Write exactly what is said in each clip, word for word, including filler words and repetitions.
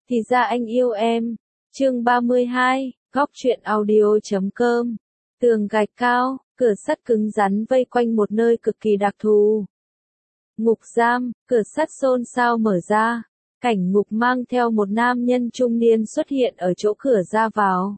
Thì ra anh yêu em. Chương ba mươi hai, góc truyện audio chấm com. Tường gạch cao, cửa sắt cứng rắn vây quanh một nơi cực kỳ đặc thù. Ngục giam, cửa sắt xôn xao mở ra. Cảnh ngục mang theo một nam nhân trung niên xuất hiện ở chỗ cửa ra vào.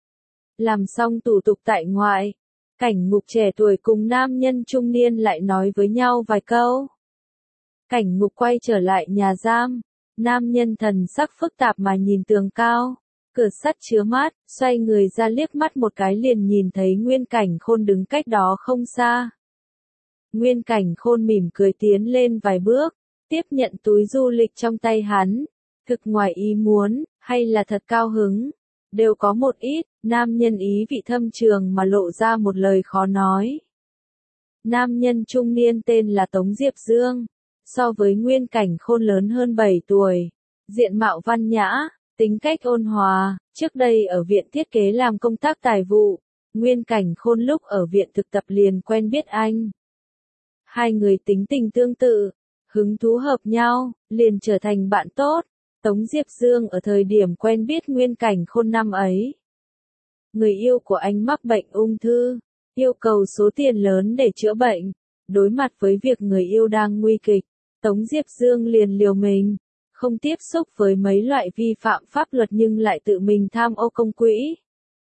Làm xong thủ tục tại ngoại, cảnh ngục trẻ tuổi cùng nam nhân trung niên lại nói với nhau vài câu. Cảnh ngục quay trở lại nhà giam. Nam nhân thần sắc phức tạp mà nhìn tường cao. Cửa sắt chứa mát, xoay người ra liếc mắt một cái liền nhìn thấy Nguyên Cảnh Khôn đứng cách đó không xa. Nguyên Cảnh Khôn mỉm cười tiến lên vài bước, tiếp nhận túi du lịch trong tay hắn. Thực ngoài ý muốn, hay là thật cao hứng, đều có một ít, nam nhân ý vị thâm trường mà lộ ra một lời khó nói. Nam nhân trung niên tên là Tống Diệp Dương, so với Nguyên Cảnh Khôn lớn hơn bảy tuổi, diện mạo văn nhã, tính cách ôn hòa, trước đây ở viện thiết kế làm công tác tài vụ, Nguyên Cảnh Khôn lúc ở viện thực tập liền quen biết anh. Hai người tính tình tương tự, hứng thú hợp nhau, liền trở thành bạn tốt. Tống Diệp Dương ở thời điểm quen biết Nguyên Cảnh Khôn năm ấy. Người yêu của anh mắc bệnh ung thư, yêu cầu số tiền lớn để chữa bệnh. Đối mặt với việc người yêu đang nguy kịch, Tống Diệp Dương liền liều mình, không tiếp xúc với mấy loại vi phạm pháp luật nhưng lại tự mình tham ô công quỹ.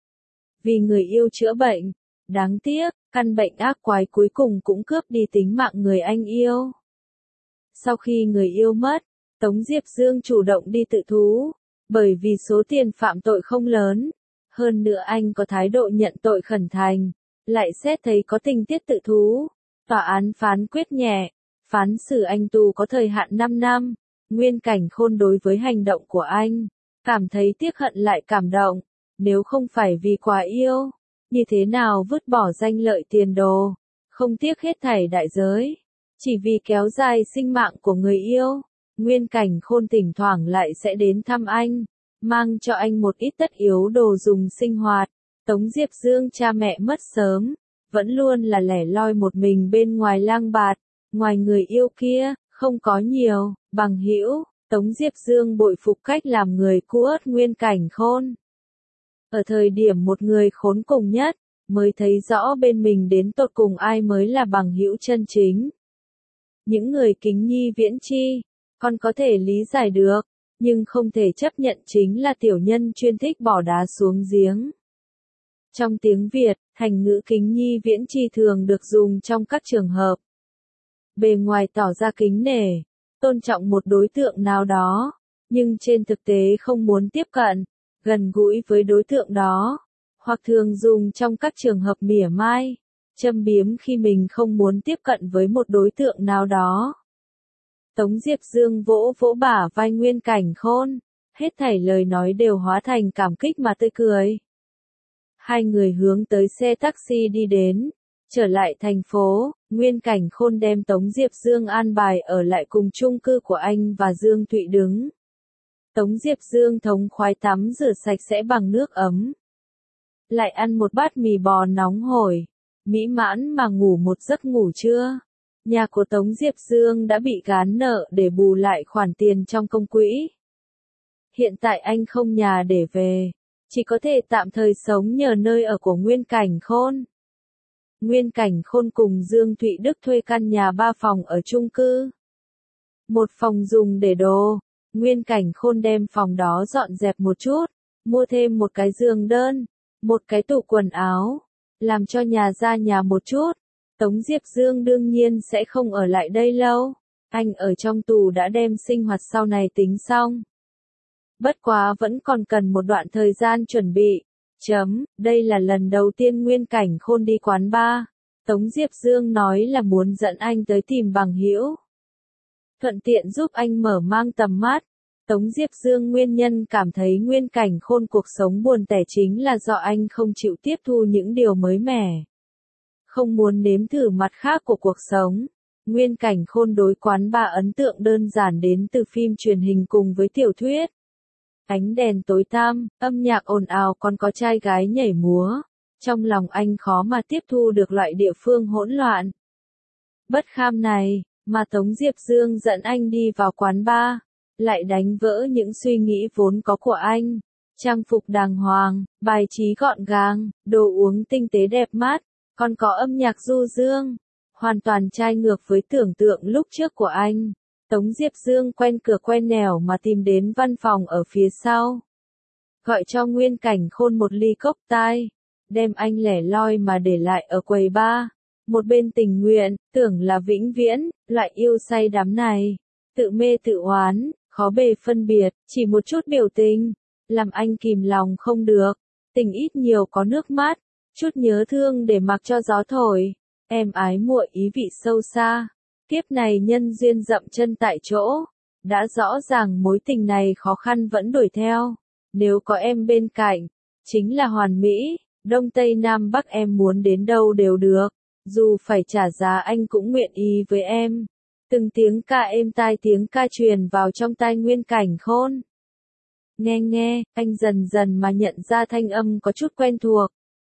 Vì người yêu chữa bệnh, đáng tiếc, căn bệnh ác quái cuối cùng cũng cướp đi tính mạng người anh yêu. Sau khi người yêu mất, Tống Diệp Dương chủ động đi tự thú, bởi vì số tiền phạm tội không lớn, hơn nữa anh có thái độ nhận tội khẩn thành, lại xét thấy có tình tiết tự thú, tòa án phán quyết nhẹ, phán xử anh tù có thời hạn năm năm. Nguyên Cảnh Khôn đối với hành động của anh, cảm thấy tiếc hận lại cảm động, nếu không phải vì quá yêu, như thế nào vứt bỏ danh lợi tiền đồ, không tiếc hết thảy đại giới, chỉ vì kéo dài sinh mạng của người yêu. Nguyên Cảnh Khôn thỉnh thoảng lại sẽ đến thăm anh, mang cho anh một ít tất yếu đồ dùng sinh hoạt. Tống Diệp Dương cha mẹ mất sớm, vẫn luôn là lẻ loi một mình bên ngoài lang bạt, ngoài người yêu kia, không có nhiều bằng hữu. Tống Diệp Dương bội phục cách làm người cu ớt Nguyên Cảnh Khôn. Ở thời điểm một người khốn cùng nhất, mới thấy rõ bên mình đến tột cùng ai mới là bằng hữu chân chính. Những người kính nhi viễn chi, còn có thể lý giải được, nhưng không thể chấp nhận chính là tiểu nhân chuyên thích bỏ đá xuống giếng. Trong tiếng Việt, thành ngữ kính nhi viễn chi thường được dùng trong các trường hợp. Bề ngoài tỏ ra kính nể, tôn trọng một đối tượng nào đó, nhưng trên thực tế không muốn tiếp cận, gần gũi với đối tượng đó, hoặc thường dùng trong các trường hợp mỉa mai, châm biếm khi mình không muốn tiếp cận với một đối tượng nào đó. Tống Diệp Dương vỗ vỗ bả vai Nguyên Cảnh Khôn, hết thảy lời nói đều hóa thành cảm kích mà tươi cười. Hai người hướng tới xe taxi đi đến, trở lại thành phố, Nguyên Cảnh Khôn đem Tống Diệp Dương an bài ở lại cùng chung cư của anh và Dương Thụy Đứng. Tống Diệp Dương thống khoái tắm rửa sạch sẽ bằng nước ấm. Lại ăn một bát mì bò nóng hổi, mỹ mãn mà ngủ một giấc ngủ trưa. Nhà của Tống Diệp Dương đã bị gán nợ để bù lại khoản tiền trong công quỹ. Hiện tại anh không nhà để về, chỉ có thể tạm thời sống nhờ nơi ở của Nguyên Cảnh Khôn. Nguyên Cảnh Khôn cùng Dương Thụy Đức thuê căn nhà ba phòng ở chung cư. Một phòng dùng để đồ, Nguyên Cảnh Khôn đem phòng đó dọn dẹp một chút, mua thêm một cái giường đơn, một cái tủ quần áo, làm cho nhà ra nhà một chút. Tống Diệp Dương đương nhiên sẽ không ở lại đây lâu, anh ở trong tù đã đem sinh hoạt sau này tính xong. Bất quá vẫn còn cần một đoạn thời gian chuẩn bị. Chấm, đây là lần đầu tiên Nguyên Cảnh Khôn đi quán bar. Tống Diệp Dương nói là muốn dẫn anh tới tìm bằng hữu, thuận tiện giúp anh mở mang tầm mắt. Tống Diệp Dương nguyên nhân cảm thấy Nguyên Cảnh Khôn cuộc sống buồn tẻ chính là do anh không chịu tiếp thu những điều mới mẻ, không muốn nếm thử mặt khác của cuộc sống. Nguyên Cảnh Khôn đối quán bar ấn tượng đơn giản đến từ phim truyền hình cùng với tiểu thuyết. Ánh đèn tối tăm, âm nhạc ồn ào còn có trai gái nhảy múa. Trong lòng anh khó mà tiếp thu được loại địa phương hỗn loạn, bất kham này, mà Tống Diệp Dương dẫn anh đi vào quán bar, lại đánh vỡ những suy nghĩ vốn có của anh. Trang phục đàng hoàng, bài trí gọn gàng, đồ uống tinh tế đẹp mắt, còn có âm nhạc du dương. Hoàn toàn trái ngược với tưởng tượng lúc trước của anh. Tống Diệp Dương quen cửa quen nẻo mà tìm đến văn phòng ở phía sau. Gọi cho Nguyên Cảnh Khôn một ly cốc tai, đem anh lẻ loi mà để lại ở quầy bar. Một bên tình nguyện, tưởng là vĩnh viễn, loại yêu say đắm này. Tự mê tự oán, khó bề phân biệt, chỉ một chút biểu tình, làm anh kìm lòng không được. Tình ít nhiều có nước mắt, chút nhớ thương để mặc cho gió thổi. Em ái muội ý vị sâu xa. Kiếp này nhân duyên dậm chân tại chỗ. Đã rõ ràng mối tình này khó khăn vẫn đuổi theo. Nếu có em bên cạnh, chính là hoàn mỹ. Đông Tây Nam Bắc em muốn đến đâu đều được. Dù phải trả giá anh cũng nguyện ý với em. Từng tiếng ca êm tai, tiếng ca truyền vào trong tai Nguyên Cảnh Khôn. Nghe nghe, anh dần dần mà nhận ra thanh âm có chút quen thuộc.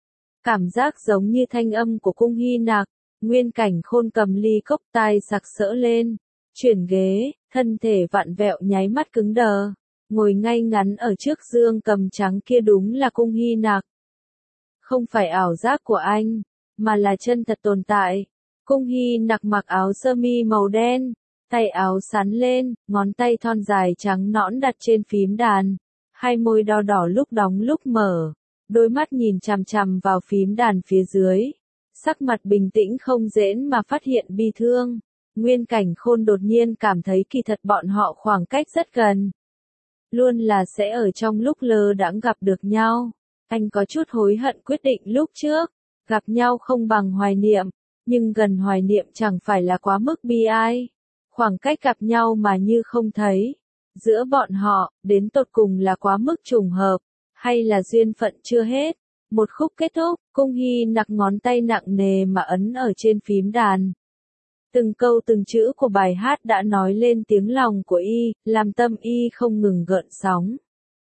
Cảm giác giống như thanh âm của Cung Hy Nặc. Nguyên Cảnh Khôn cầm ly cốc tai sặc sỡ lên, chuyển ghế, thân thể vặn vẹo nháy mắt cứng đờ, ngồi ngay ngắn ở trước dương cầm trắng kia đúng là Cung Hy Nặc. Không phải ảo giác của anh, mà là chân thật tồn tại. Cung Hy Nặc mặc áo sơ mi màu đen, tay áo sắn lên, ngón tay thon dài trắng nõn đặt trên phím đàn, hai môi đỏ đỏ lúc đóng lúc mở, đôi mắt nhìn chằm chằm vào phím đàn phía dưới. Sắc mặt bình tĩnh không dễn mà phát hiện bi thương. Nguyên Cảnh Khôn đột nhiên cảm thấy kỳ thật bọn họ khoảng cách rất gần. Luôn là sẽ ở trong lúc lơ đãng gặp được nhau. Anh có chút hối hận quyết định lúc trước. Gặp nhau không bằng hoài niệm. Nhưng gần hoài niệm chẳng phải là quá mức bi ai. Khoảng cách gặp nhau mà như không thấy. Giữa bọn họ, đến tột cùng là quá mức trùng hợp. Hay là duyên phận chưa hết. Một khúc kết thúc, Cung Hy Nặc ngón tay nặng nề mà ấn ở trên phím đàn. Từng câu từng chữ của bài hát đã nói lên tiếng lòng của y, làm tâm y không ngừng gợn sóng.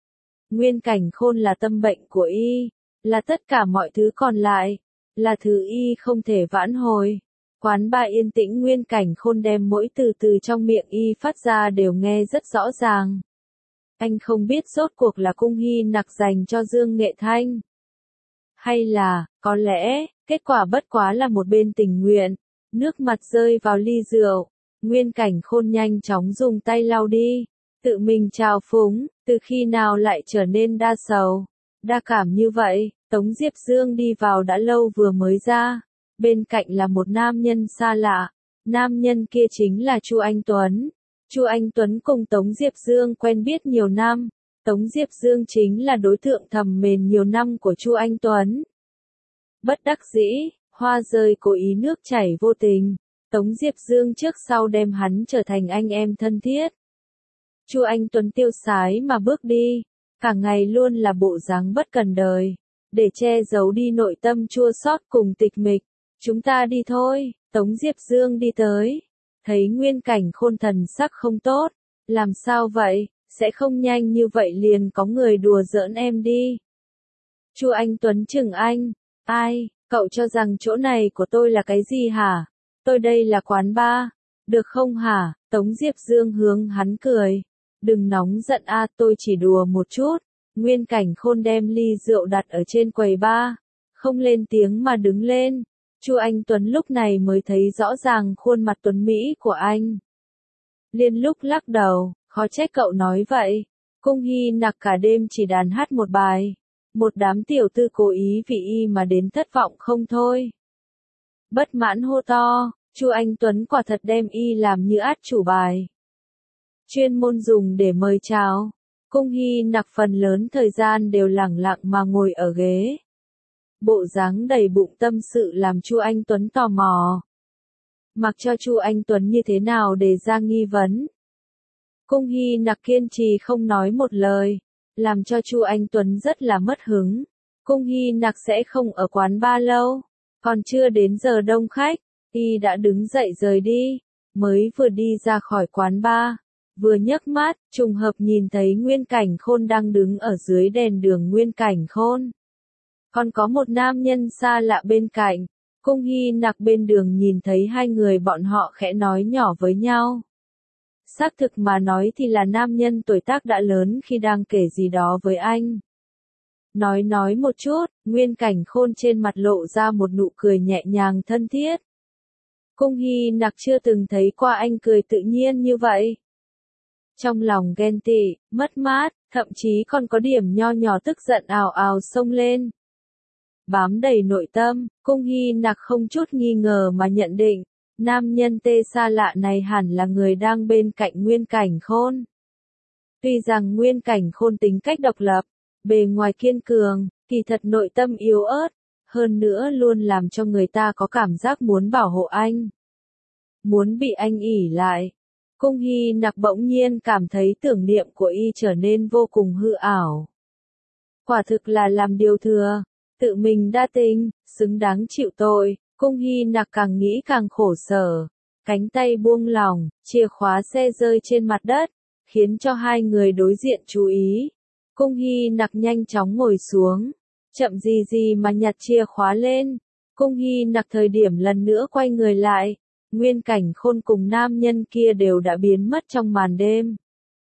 Nguyên Cảnh Khôn là tâm bệnh của y, là tất cả mọi thứ còn lại, là thứ y không thể vãn hồi. Quán bar yên tĩnh, Nguyên Cảnh Khôn đem mỗi từ từ trong miệng y phát ra đều nghe rất rõ ràng. Anh không biết rốt cuộc là Cung Hy Nặc dành cho Dương Nghệ Thanh. Hay là, có lẽ, kết quả bất quá là một bên tình nguyện. Nước mặt rơi vào ly rượu. Nguyên Cảnh Khôn nhanh chóng dùng tay lau đi. Tự mình trào phúng, từ khi nào lại trở nên đa sầu, đa cảm như vậy. Tống Diệp Dương đi vào đã lâu vừa mới ra. Bên cạnh là một nam nhân xa lạ. Nam nhân kia chính là Chu Anh Tuấn. Chu Anh Tuấn cùng Tống Diệp Dương quen biết nhiều năm. Tống Diệp Dương chính là đối tượng thầm mến nhiều năm của Chu Anh Tuấn. Bất đắc dĩ, hoa rơi cố ý nước chảy vô tình. Tống Diệp Dương trước sau đem hắn trở thành anh em thân thiết. Chu Anh Tuấn tiêu sái mà bước đi, cả ngày luôn là bộ dáng bất cần đời, để che giấu đi nội tâm chua xót cùng tịch mịch. Chúng ta đi thôi, Tống Diệp Dương đi tới, thấy Nguyên Cảnh Khôn thần sắc không tốt, làm sao vậy, sẽ không nhanh như vậy liền có người đùa giỡn em đi. Chu Anh Tuấn chừng anh, ai, cậu cho rằng chỗ này của tôi là cái gì hả? Tôi đây là quán bar, được không hả? Tống Diệp Dương hướng hắn cười. Đừng nóng giận a, tôi chỉ đùa một chút. Nguyên Cảnh Khôn đem ly rượu đặt ở trên quầy bar, không lên tiếng mà đứng lên. Chu Anh Tuấn lúc này mới thấy rõ ràng khuôn mặt tuấn mỹ của anh. Liên lúc lắc đầu, khó trách cậu nói vậy. Cung Hy Nặc cả đêm chỉ đàn hát một bài. Một đám tiểu tư cố ý vì y mà đến thất vọng không thôi. Bất mãn hô to, Chu Anh Tuấn quả thật đem y làm như át chủ bài. Chuyên môn dùng để mời chào. Cung Hy Nặc phần lớn thời gian đều lẳng lặng mà ngồi ở ghế. Bộ dáng đầy bụng tâm sự làm Chu Anh Tuấn tò mò. Mặc cho Chu Anh Tuấn như thế nào để ra nghi vấn. Cung Hy Nặc kiên trì không nói một lời, làm cho Chu Anh Tuấn rất là mất hứng. Cung Hy Nặc sẽ không ở quán bar lâu, còn chưa đến giờ đông khách, y đã đứng dậy rời đi, mới vừa đi ra khỏi quán bar, vừa nhấc mắt, trùng hợp nhìn thấy Nguyên Cảnh Khôn đang đứng ở dưới đèn đường. Nguyên Cảnh Khôn, còn có một nam nhân xa lạ bên cạnh. Cung Hy Nặc bên đường nhìn thấy hai người bọn họ khẽ nói nhỏ với nhau. Xác thực mà nói thì là nam nhân tuổi tác đã lớn khi đang kể gì đó với anh. Nói nói một chút, Nguyên Cảnh Khôn trên mặt lộ ra một nụ cười nhẹ nhàng thân thiết. Cung Hy Nặc chưa từng thấy qua anh cười tự nhiên như vậy. Trong lòng ghen tị, mất mát, thậm chí còn có điểm nho nhỏ tức giận ào ào xông lên. Bám đầy nội tâm, Cung Hy Nặc không chút nghi ngờ mà nhận định, nam nhân tê xa lạ này hẳn là người đang bên cạnh Nguyên Cảnh Khôn. Tuy rằng Nguyên Cảnh Khôn tính cách độc lập, bề ngoài kiên cường, kỳ thật nội tâm yếu ớt, hơn nữa luôn làm cho người ta có cảm giác muốn bảo hộ anh. Muốn bị anh ỷ lại. Cung Hy Nặc bỗng nhiên cảm thấy tưởng niệm của y trở nên vô cùng hư ảo. Quả thực là làm điều thừa, tự mình đa tình, xứng đáng chịu tội. Cung Hy Nặc càng nghĩ càng khổ sở, cánh tay buông lỏng, chìa khóa xe rơi trên mặt đất, khiến cho hai người đối diện chú ý. Cung Hy Nặc nhanh chóng ngồi xuống, chậm gì gì mà nhặt chìa khóa lên. Cung Hy Nặc thời điểm lần nữa quay người lại, Nguyên Cảnh Khôn cùng nam nhân kia đều đã biến mất trong màn đêm.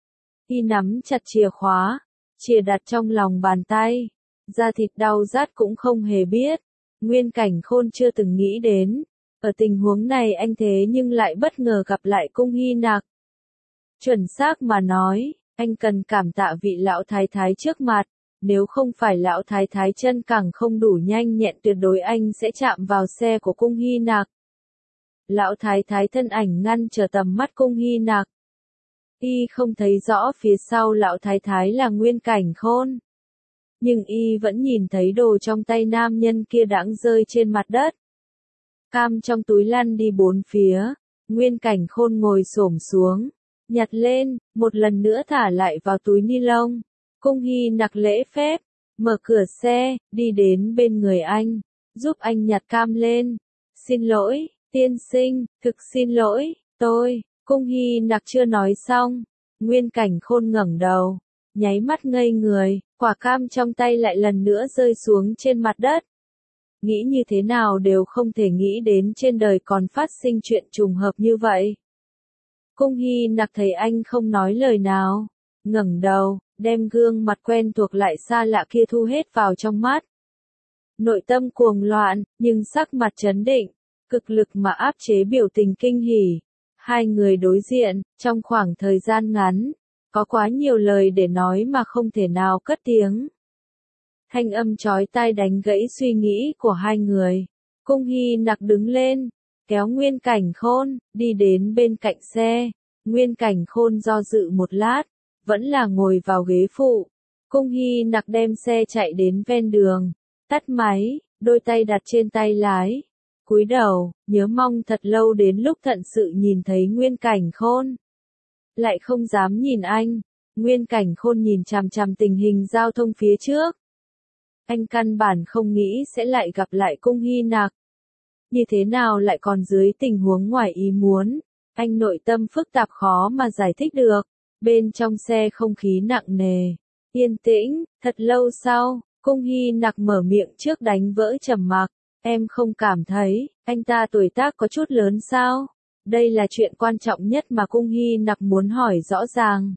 Y nắm chặt chìa khóa, chìa đặt trong lòng bàn tay, da thịt đau rát cũng không hề biết. Nguyên Cảnh Khôn chưa từng nghĩ đến, ở tình huống này anh thế nhưng lại bất ngờ gặp lại Cung Hy Nặc. Chuẩn xác mà nói, anh cần cảm tạ vị lão thái thái trước mặt, nếu không phải lão thái thái chân càng không đủ nhanh nhẹn tuyệt đối anh sẽ chạm vào xe của Cung Hy Nặc. Lão thái thái thân ảnh ngăn trở tầm mắt Cung Hy Nặc. Y không thấy rõ phía sau lão thái thái là Nguyên Cảnh Khôn. Nhưng y vẫn nhìn thấy đồ trong tay nam nhân kia đãng rơi trên mặt đất. Cam trong túi lăn đi bốn phía, Nguyên Cảnh Khôn ngồi xổm xuống, nhặt lên, một lần nữa thả lại vào túi ni lông. Cung Hy Nặc lễ phép, mở cửa xe, đi đến bên người anh, giúp anh nhặt cam lên. Xin lỗi, tiên sinh, thực xin lỗi, tôi. Cung Hy Nặc chưa nói xong, Nguyên Cảnh Khôn ngẩng đầu, nháy mắt ngây người, quả cam trong tay lại lần nữa rơi xuống trên mặt đất. Nghĩ như thế nào đều không thể nghĩ đến trên đời còn phát sinh chuyện trùng hợp như vậy. Cung Hy Nặc thấy anh không nói lời nào, ngẩng đầu, đem gương mặt quen thuộc lại xa lạ kia thu hết vào trong mắt. Nội tâm cuồng loạn, nhưng sắc mặt trấn định, cực lực mà áp chế biểu tình kinh hỉ. Hai người đối diện, trong khoảng thời gian ngắn, có quá nhiều lời để nói mà không thể nào cất tiếng. Thanh âm chói tai đánh gãy suy nghĩ của hai người. Cung Hy Nặc đứng lên, kéo Nguyên Cảnh Khôn, đi đến bên cạnh xe. Nguyên Cảnh Khôn do dự một lát, vẫn là ngồi vào ghế phụ. Cung Hy Nặc đem xe chạy đến ven đường, tắt máy, đôi tay đặt trên tay lái. Cúi đầu, nhớ mong thật lâu đến lúc thật sự nhìn thấy Nguyên Cảnh Khôn. Lại không dám nhìn anh, Nguyên Cảnh Khôn nhìn chằm chằm tình hình giao thông phía trước. Anh căn bản không nghĩ sẽ lại gặp lại Cung Hy Nặc. Như thế nào lại còn dưới tình huống ngoài ý muốn, anh nội tâm phức tạp khó mà giải thích được. Bên trong xe không khí nặng nề, yên tĩnh, thật lâu sau, Cung Hy Nặc mở miệng trước đánh vỡ trầm mặc. Em không cảm thấy, anh ta tuổi tác có chút lớn sao? Đây là chuyện quan trọng nhất mà Cung Hy Nặc muốn hỏi rõ ràng.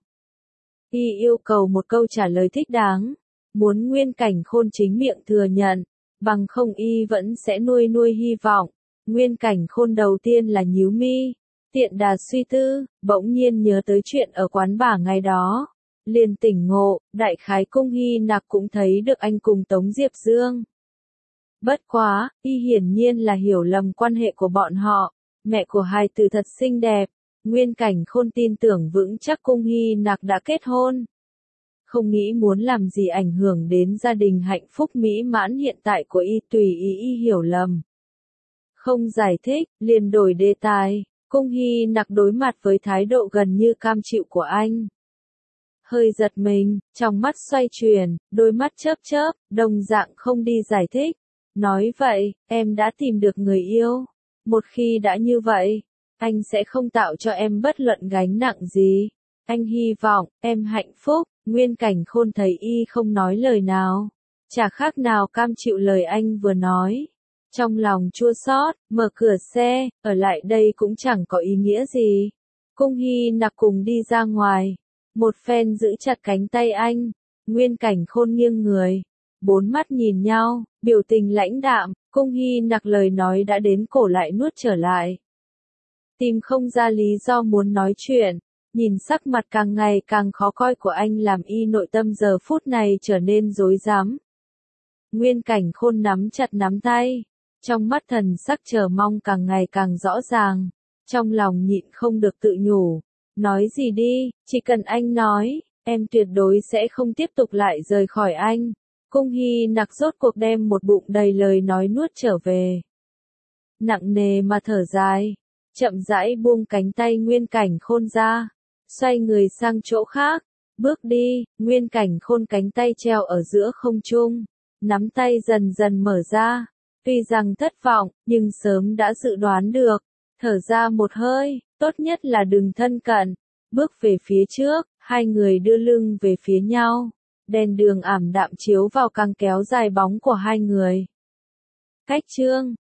Y yêu cầu một câu trả lời thích đáng. Muốn Nguyên Cảnh Khôn chính miệng thừa nhận, bằng không y vẫn sẽ nuôi nuôi hy vọng. Nguyên Cảnh Khôn đầu tiên là nhíu mi, tiện đà suy tư, bỗng nhiên nhớ tới chuyện ở quán bar ngày đó. Liền tỉnh ngộ, đại khái Cung Hy Nặc cũng thấy được anh cùng Tống Diệp Dương. Bất quá, y hiển nhiên là hiểu lầm quan hệ của bọn họ, mẹ của hài tử thật xinh đẹp, Nguyên Cảnh Khôn tin tưởng vững chắc Cung Hy Nặc đã kết hôn. Không nghĩ muốn làm gì ảnh hưởng đến gia đình hạnh phúc mỹ mãn hiện tại của y, tùy ý y hiểu lầm. Không giải thích, liền đổi đề tài, Cung Hy Nặc đối mặt với thái độ gần như cam chịu của anh. Hơi giật mình, trong mắt xoay chuyển, đôi mắt chớp chớp, đồng dạng không đi giải thích. Nói vậy, em đã tìm được người yêu. Một khi đã như vậy, anh sẽ không tạo cho em bất luận gánh nặng gì. Anh hy vọng, em hạnh phúc. Nguyên Cảnh Khôn thấy y không nói lời nào. Chả khác nào cam chịu lời anh vừa nói. Trong lòng chua xót, mở cửa xe, ở lại đây cũng chẳng có ý nghĩa gì. Cung Hy Nặc cùng đi ra ngoài. Một phen giữ chặt cánh tay anh. Nguyên Cảnh Khôn nghiêng người. Bốn mắt nhìn nhau, biểu tình lãnh đạm. Cung Hy Nặc lời nói đã đến cổ lại nuốt trở lại. Tìm không ra lý do muốn nói chuyện. Nhìn sắc mặt càng ngày càng khó coi của anh làm y nội tâm giờ phút này trở nên rối rắm. Nguyên Cảnh Khôn nắm chặt nắm tay. Trong mắt thần sắc chờ mong càng ngày càng rõ ràng. Trong lòng nhịn không được tự nhủ. Nói gì đi, chỉ cần anh nói, em tuyệt đối sẽ không tiếp tục lại rời khỏi anh. Cung Hy Nặc rốt cuộc đem một bụng đầy lời nói nuốt trở về. Nặng nề mà thở dài. Chậm rãi buông cánh tay Nguyên Cảnh Khôn ra. Xoay người sang chỗ khác. Bước đi, Nguyên Cảnh Khôn cánh tay treo ở giữa không trung. Nắm tay dần dần mở ra. Tuy rằng thất vọng, nhưng sớm đã dự đoán được. Thở ra một hơi, tốt nhất là đừng thân cận. Bước về phía trước, hai người đưa lưng về phía nhau. Đèn đường ảm đạm chiếu vào càng kéo dài bóng của hai người. Cách chương